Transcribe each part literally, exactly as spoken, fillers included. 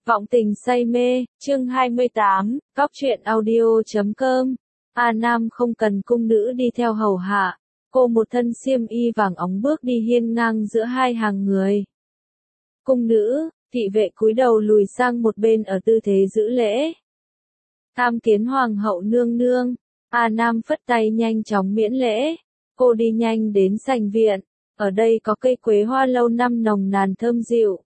Vọng tình say mê, chương hai mươi tám, Cóc truyện audio chấm com. A Nam không cần cung nữ đi theo hầu hạ, cô một thân xiêm y vàng óng bước đi hiên ngang giữa hai hàng người. Cung nữ, thị vệ cúi đầu lùi sang một bên ở tư thế giữ lễ. Tham kiến hoàng hậu nương nương, A Nam phất tay nhanh chóng miễn lễ. Cô đi nhanh đến sảnh viện, ở đây có cây quế hoa lâu năm nồng nàn thơm dịu.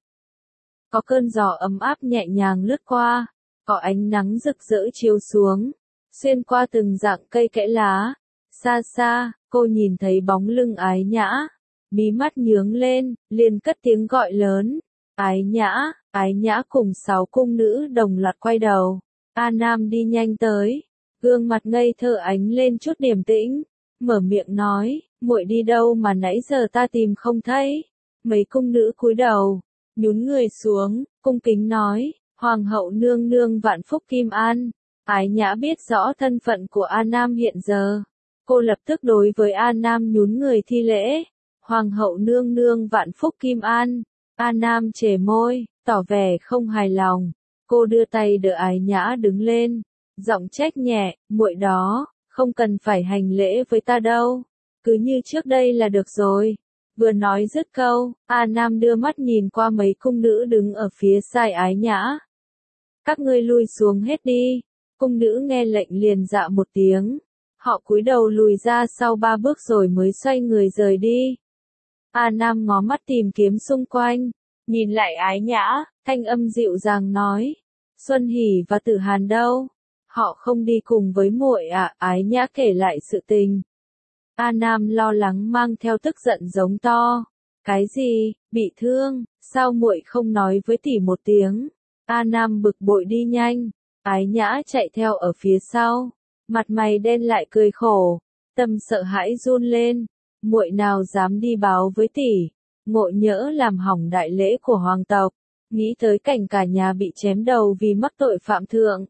Có cơn gió ấm áp nhẹ nhàng lướt qua, có ánh nắng rực rỡ chiếu xuống, xuyên qua từng dạng cây kẽ lá. Xa xa, cô nhìn thấy bóng lưng Ái Nhã, mí mắt nhướng lên, liền cất tiếng gọi lớn. Ái Nhã, Ái Nhã cùng sáu cung nữ đồng loạt quay đầu. A Nam đi nhanh tới, gương mặt ngây thơ ánh lên chút điềm tĩnh, mở miệng nói, muội đi đâu mà nãy giờ ta tìm không thấy. Mấy cung nữ cúi đầu, nhún người xuống, cung kính nói, hoàng hậu nương nương vạn phúc kim an. Ái Nhã biết rõ thân phận của A Nam hiện giờ, cô lập tức đối với A Nam nhún người thi lễ, hoàng hậu nương nương vạn phúc kim an. A Nam chề môi, tỏ vẻ không hài lòng, cô đưa tay đỡ Ái Nhã đứng lên, giọng trách nhẹ, muội đó, không cần phải hành lễ với ta đâu, cứ như trước đây là được rồi. Vừa nói dứt câu, A Nam đưa mắt nhìn qua mấy cung nữ đứng ở phía sai Ái Nhã. Các ngươi lui xuống hết đi. Cung nữ nghe lệnh liền dạ một tiếng. Họ cúi đầu lùi ra sau ba bước rồi mới xoay người rời đi. A Nam ngó mắt tìm kiếm xung quanh, nhìn lại Ái Nhã, thanh âm dịu dàng nói, Xuân Hỷ và Tử Hàn đâu? Họ không đi cùng với muội à? Ái Nhã kể lại sự tình. A Nam lo lắng mang theo tức giận giống to. Cái gì, bị thương, sao muội không nói với tỷ một tiếng? A Nam bực bội đi nhanh, Ái Nhã chạy theo ở phía sau, mặt mày đen lại cười khổ, tâm sợ hãi run lên, muội nào dám đi báo với tỷ, ngộ nhỡ làm hỏng đại lễ của hoàng tộc, nghĩ tới cảnh cả nhà bị chém đầu vì mắc tội phạm thượng.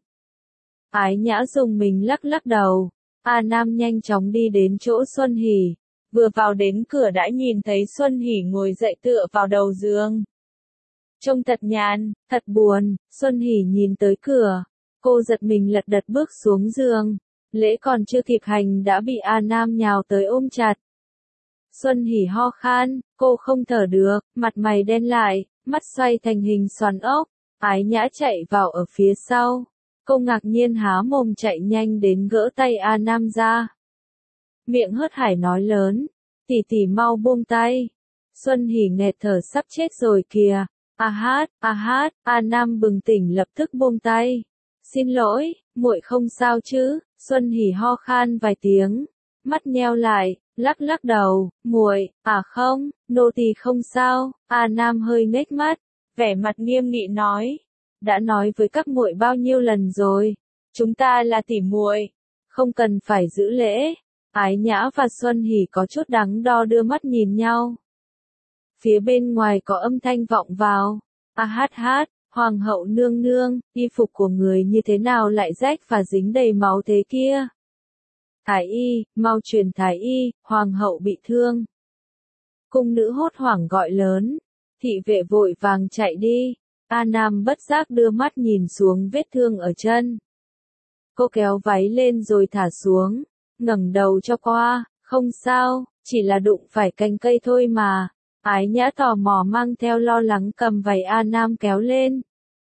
Ái Nhã dùng mình lắc lắc đầu. A Nam nhanh chóng đi đến chỗ Xuân Hỷ, vừa vào đến cửa đã nhìn thấy Xuân Hỷ ngồi dậy tựa vào đầu giường. Trông thật nhàn, thật buồn. Xuân Hỷ nhìn tới cửa, cô giật mình lật đật bước xuống giường, lễ còn chưa kịp hành đã bị A Nam nhào tới ôm chặt. Xuân Hỷ ho khan, cô không thở được, mặt mày đen lại, mắt xoay thành hình xoắn ốc. Ái Nhã chạy vào ở phía sau. Cô ngạc nhiên há mồm chạy nhanh đến gỡ tay A Nam ra. Miệng hớt hải nói lớn, tỷ tỷ mau buông tay. Xuân Hỷ nghẹt thở sắp chết rồi kìa. A hát, a hát, A Nam bừng tỉnh lập tức buông tay. Xin lỗi, muội không sao chứ? Xuân Hỷ ho khan vài tiếng, mắt nheo lại, lắc lắc đầu, muội, à không, nô tỳ không sao. A Nam hơi nhếch mắt, vẻ mặt nghiêm nghị nói. Đã nói với các muội bao nhiêu lần rồi, chúng ta là tỉ muội, không cần phải giữ lễ. Ái Nhã và Xuân Hỷ có chút đắn đo đưa mắt nhìn nhau. Phía bên ngoài có âm thanh vọng vào, a hát hát, hoàng hậu nương nương, y phục của người như thế nào lại rách và dính đầy máu thế kia? Thái y, mau truyền thái y, hoàng hậu bị thương. Cung nữ hốt hoảng gọi lớn, thị vệ vội vàng chạy đi. A Nam bất giác đưa mắt nhìn xuống vết thương ở chân. Cô kéo váy lên rồi thả xuống, ngẩng đầu cho qua, không sao, chỉ là đụng phải cành cây thôi mà. Ái Nhã tò mò mang theo lo lắng cầm váy A Nam kéo lên.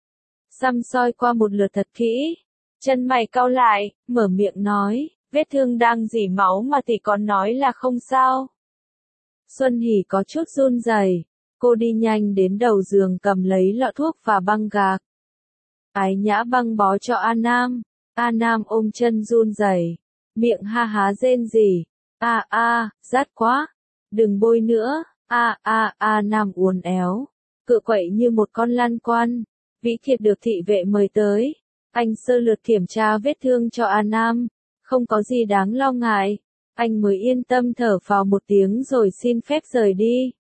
Xăm soi qua một lượt thật kỹ, chân mày cau lại, mở miệng nói, vết thương đang rỉ máu mà tỷ còn nói là không sao. Xuân Hỷ có chút run rẩy. Cô đi nhanh đến đầu giường cầm lấy lọ thuốc và băng gạc. Ái Nhã băng bó cho A Nam. A Nam ôm chân run rẩy, miệng ha há rên rỉ. A a, rát quá. Đừng bôi nữa. A a A Nam uốn éo, cựa quậy như một con lan quan. Vĩ Thiệp được thị vệ mời tới. Anh sơ lược kiểm tra vết thương cho A Nam, không có gì đáng lo ngại. Anh mới yên tâm thở phào một tiếng rồi xin phép rời đi.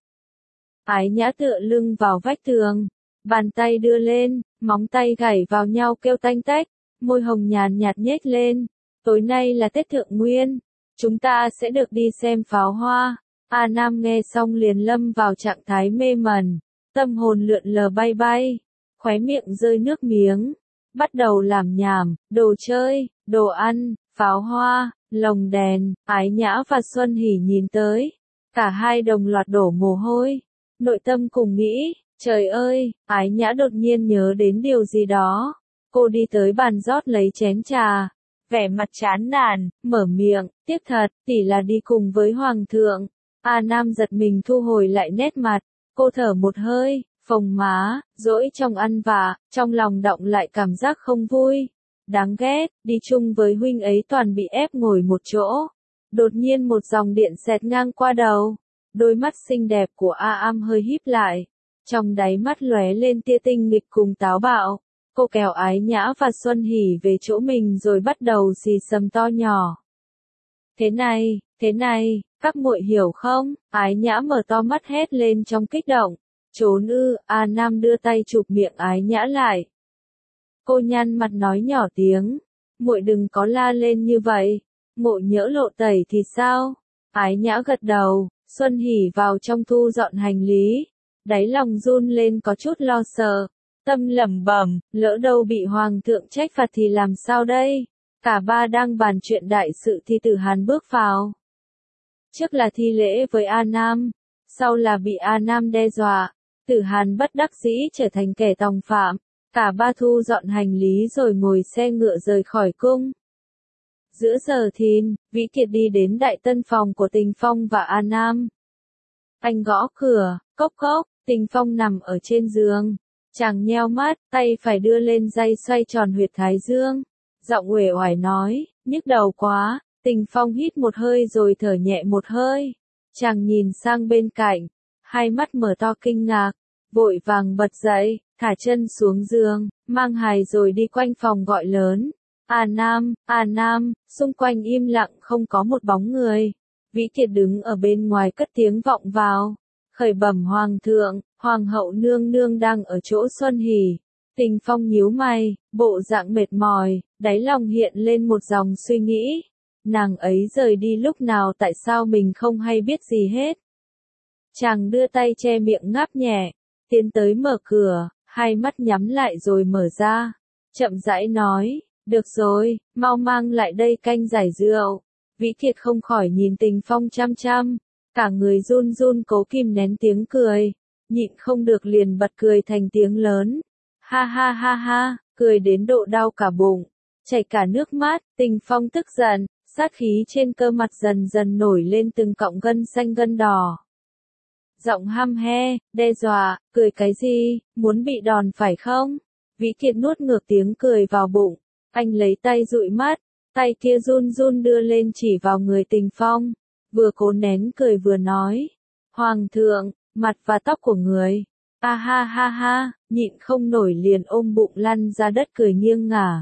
Ái Nhã tựa lưng vào vách tường, bàn tay đưa lên, móng tay gảy vào nhau kêu tanh tách, môi hồng nhàn nhạt nhếch lên. Tối nay là Tết Thượng Nguyên, chúng ta sẽ được đi xem pháo hoa. A Nam nghe xong liền lâm vào trạng thái mê mẩn, tâm hồn lượn lờ bay bay. khóe miệng rơi nước miếng, bắt đầu làm nhảm, đồ chơi, đồ ăn, pháo hoa, lồng đèn, Ái Nhã và Xuân Hỷ nhìn tới, cả hai đồng loạt đổ mồ hôi, nội tâm cùng nghĩ, trời ơi, Ái Nhã đột nhiên nhớ đến điều gì đó, cô đi tới bàn rót lấy chén trà, vẻ mặt chán nản, mở miệng, tiếp thật, tỷ là đi cùng với Hoàng thượng. A Nam giật mình thu hồi lại nét mặt, cô thở một hơi, phồng má, dỗi trong ăn vạ, trong lòng động lại cảm giác không vui. Đáng ghét, đi chung với huynh ấy toàn bị ép ngồi một chỗ. Đột nhiên một dòng điện xẹt ngang qua đầu, đôi mắt xinh đẹp của A Am hơi híp lại, trong đáy mắt lóe lên tia tinh nghịch cùng táo bạo. Cô kéo Ái Nhã và Xuân Hỷ về chỗ mình rồi bắt đầu xì xầm to nhỏ. Thế này, thế này, các muội hiểu không? Ái Nhã mở to mắt hét lên trong kích động. Trốn ư? A Nam đưa tay chụp miệng Ái Nhã lại. Cô nhăn mặt nói nhỏ tiếng, muội đừng có la lên như vậy, ngộ nhỡ lộ tẩy thì sao? Ái Nhã gật đầu, Xuân Hỷ vào trong thu dọn hành lý, đáy lòng run lên có chút lo sợ, tâm lẩm bẩm, lỡ đâu bị hoàng thượng trách phạt thì làm sao đây? Cả ba đang bàn chuyện đại sự thì Tử Hàn bước vào. Trước là thi lễ với A Nam, sau là bị A Nam đe dọa, Tử Hàn bất đắc dĩ trở thành kẻ tòng phạm. Cả ba thu dọn hành lý rồi ngồi xe ngựa rời khỏi cung. Giữa giờ thìn, Vĩ Kiệt đi đến đại tân phòng của Tình Phong và A Nam. Anh gõ cửa, cốc cốc, Tình Phong nằm ở trên giường. Chàng nheo mắt, tay phải đưa lên dây xoay tròn huyệt thái dương. Giọng uể oải nói, nhức đầu quá. Tình Phong hít một hơi rồi thở nhẹ một hơi. Chàng nhìn sang bên cạnh, hai mắt mở to kinh ngạc, vội vàng bật dậy, thả chân xuống giường, mang hài rồi đi quanh phòng gọi lớn. A Nam, A Nam, xung quanh im lặng không có một bóng người. Vĩ Kiệt đứng ở bên ngoài cất tiếng vọng vào. Khởi bẩm Hoàng thượng, Hoàng hậu nương nương đang ở chỗ Xuân Hỷ. Tình Phong nhíu mày, bộ dạng mệt mỏi, đáy lòng hiện lên một dòng suy nghĩ. Nàng ấy rời đi lúc nào, tại sao mình không hay biết gì hết. Chàng đưa tay che miệng ngáp nhẹ, tiến tới mở cửa, hai mắt nhắm lại rồi mở ra. Chậm rãi nói, được rồi, mau mang lại đây canh giải rượu. Vĩ Kiệt không khỏi nhìn Tình Phong chăm chăm, cả người run run cố kìm nén tiếng cười, nhịn không được liền bật cười thành tiếng lớn. Ha ha ha ha, cười đến độ đau cả bụng, chảy cả nước mắt. Tình Phong tức giận, sát khí trên cơ mặt dần dần nổi lên từng cọng gân xanh gân đỏ. Giọng hăm he, đe dọa, cười cái gì, muốn bị đòn phải không? Vĩ Kiệt nuốt ngược tiếng cười vào bụng, anh lấy tay dụi mắt, tay kia run run đưa lên chỉ vào người Tình Phong, vừa cố nén cười vừa nói, Hoàng thượng, mặt và tóc của người, a ha ha ha, nhịn không nổi liền ôm bụng lăn ra đất cười nghiêng ngả.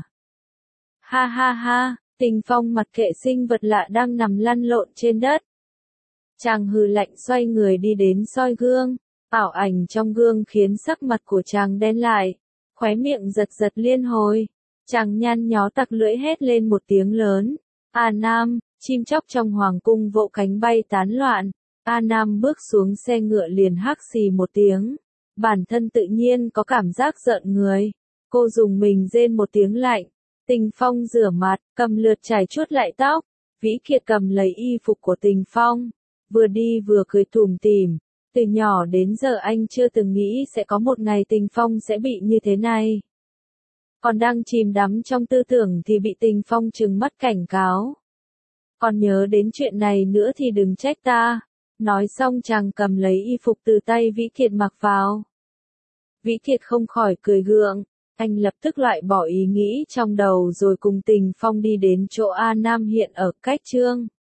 Ha ha ha, Tình Phong mặt kệ sinh vật lạ đang nằm lăn lộn trên đất. Chàng hừ lạnh xoay người đi đến soi gương, ảo ảnh trong gương khiến sắc mặt của chàng đen lại, khóe miệng giật giật liên hồi. Chàng nhăn nhó tặc lưỡi hét lên một tiếng lớn. A Nam, chim chóc trong hoàng cung vỗ cánh bay tán loạn. A Nam bước xuống xe ngựa liền hắc xì một tiếng. Bản thân tự nhiên có cảm giác giận người. Cô dùng mình rên một tiếng lạnh. Tình Phong rửa mặt, cầm lượt chải chuốt lại tóc. Vĩ Kiệt cầm lấy y phục của Tình Phong, vừa đi vừa cười tủm tỉm. Từ nhỏ đến giờ anh chưa từng nghĩ sẽ có một ngày Tình Phong sẽ bị như thế này. Còn đang chìm đắm trong tư tưởng thì bị Tình Phong trừng mắt cảnh cáo. Còn nhớ đến chuyện này nữa thì đừng trách ta. Nói xong chàng cầm lấy y phục từ tay Vĩ Kiệt mặc vào. Vĩ Kiệt không khỏi cười gượng. Anh lập tức loại bỏ ý nghĩ trong đầu rồi cùng Tình Phong đi đến chỗ A Nam hiện ở cách trương.